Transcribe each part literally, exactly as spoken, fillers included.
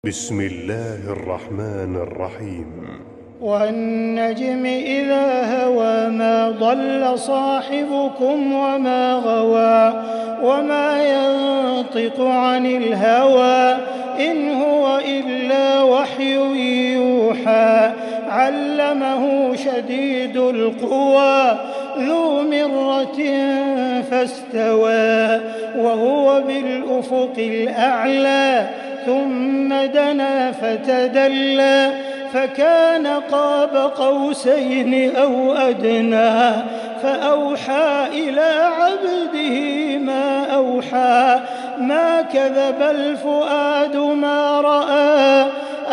بسم الله الرحمن الرحيم. والنجم إذا هوى ما ضل صاحبكم وما غوى وما ينطق عن الهوى إن هو إلا وحي يوحى علمه شديد القوى ذو مرة فاستوى وهو بالأفق الأعلى ثم دنا فتدلى فكان قاب قوسين أو أدنى فأوحى إلى عبده ما أوحى ما كذب الفؤاد ما رأى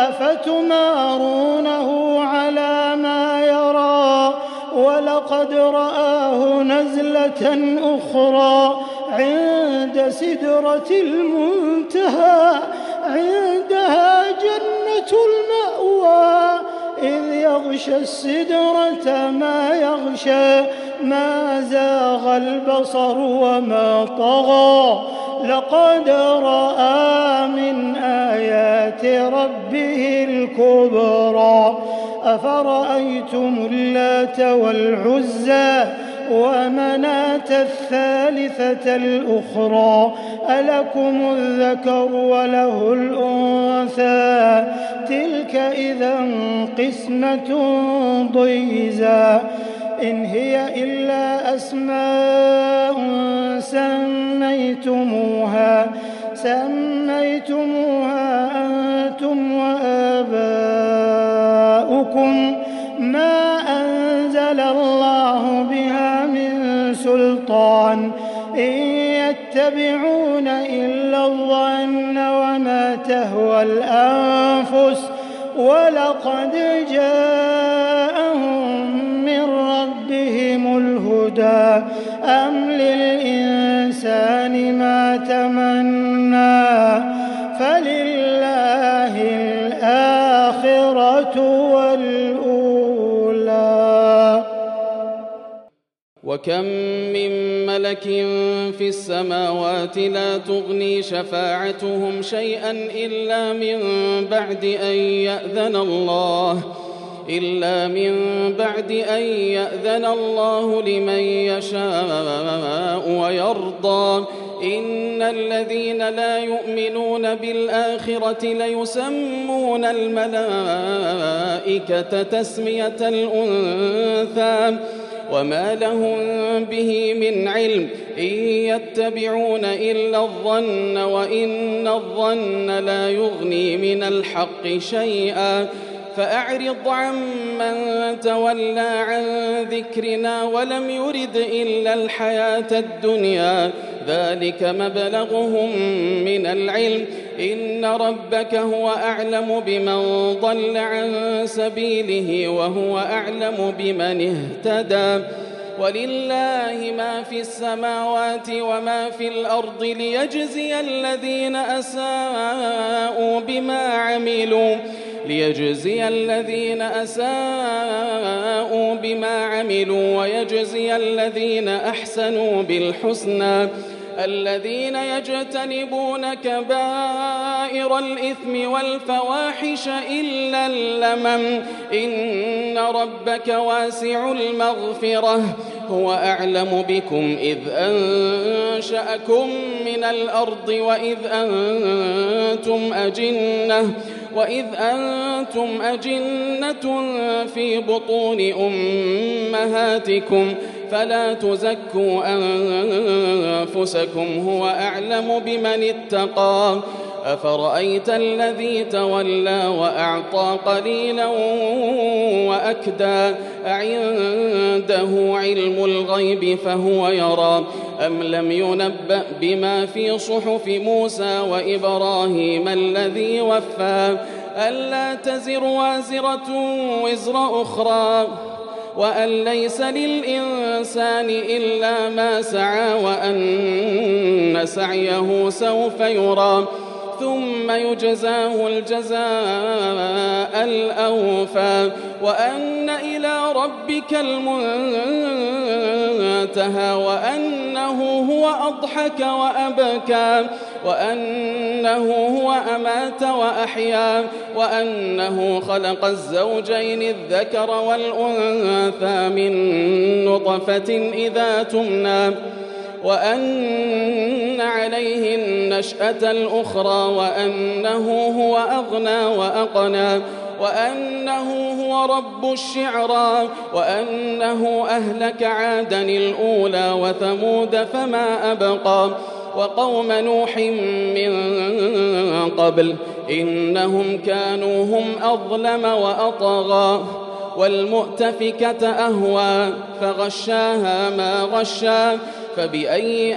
أفتمارونه على ما يرى ولقد رآه نزلة أخرى عند سدرة المنتهى عندها جنة المأوى إذ يغشى السدرة ما يغشى ما زاغ البصر وما طغى لقد رأى من آيات ربه الكبرى أفرأيتم اللات والعزى ومناة الثالثة الأخرى ألكم الذكر وله الأنثى تلك إذا قسمة ضيزى إن هي إلا أسماء سميتموها سميتموها أنتم وآباؤكم ما أنزل الله بها من سلطان إن يتبعون إلا الظن وما تهوى الأنفس ولقد جاءهم من ربهم الهدى أم للإنسان ما تمنى فلله الآخرة والأولى. وكم من ملك في السماوات لا تغني شفاعتهم شيئا إلا من بعد أن يأذن الله إلا من بعد أن يأذن الله لمن يشاء ويرضى إن الذين لا يؤمنون بالآخرة ليسمون الملائكة تسمية الأنثى وما لهم به من علم إن يتبعون إلا الظن وإن الظن لا يغني من الحق شيئا فأعرض عمن تولى عن ذكرنا ولم يرد إلا الحياة الدنيا ذلك مبلغهم من العلم إن ربك هو أعلم بمن ضل عن سبيله وهو أعلم بمن اهتدى ولله ما في السماوات وما في الأرض ليجزي الذين أساءوا بما عملوا ليجزي الذين أساءوا بما عملوا ويجزي الذين أحسنوا بالحسنى الذين يجتنبون كبائر الإثم والفواحش إلا اللمم إن ربك واسع المغفرة هو أعلم بكم إذ أنشأكم من الأرض وإذ أنتم أجنة وإذ أنتم أجنة في بطون أمهاتكم فلا تزكوا أنفسكم هو أعلم بمن اتقى أفرأيت الذي تولى وأعطى قليلا وأكدى أعنده علم الغيب فهو يرى أم لم ينبأ بما في صحف موسى وإبراهيم الذي وفى ألا تزر وازرة وزر أخرى وأن ليس للإنسان إلا ما سعى وأن سعيه سوف يرى ثم يجزاه الجزاء الأوفى وأن إلى ربك المنتهى وأنه هو أضحك وأبكى وأنه هو أمات وأحيا وأنه خلق الزوجين الذكر والأنثى من نطفة إذا تمنى وأن عليه النشأة الأخرى وأنه هو أغنى وأقنى وأنه هو رب الشعرى وأنه أهلك عادا الأولى وثمود فما أبقى وقوم نوح من قبل إنهم كانوا هم أظلم وأطغى والمؤتفكة أهوى فغشاها ما غشا فبأي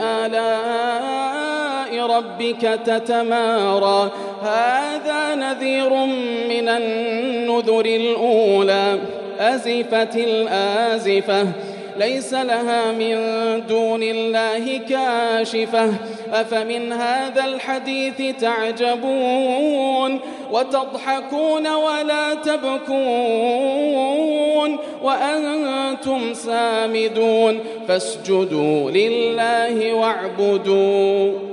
آلاء ربك تتمارى هذا نذير من النذر الأولى أزفت الآزفة ليس لها من دون الله كاشفة أفمن هذا الحديث تعجبون وتضحكون ولا تبكون وأنتم سامدون فاسجدوا لله واعبدوا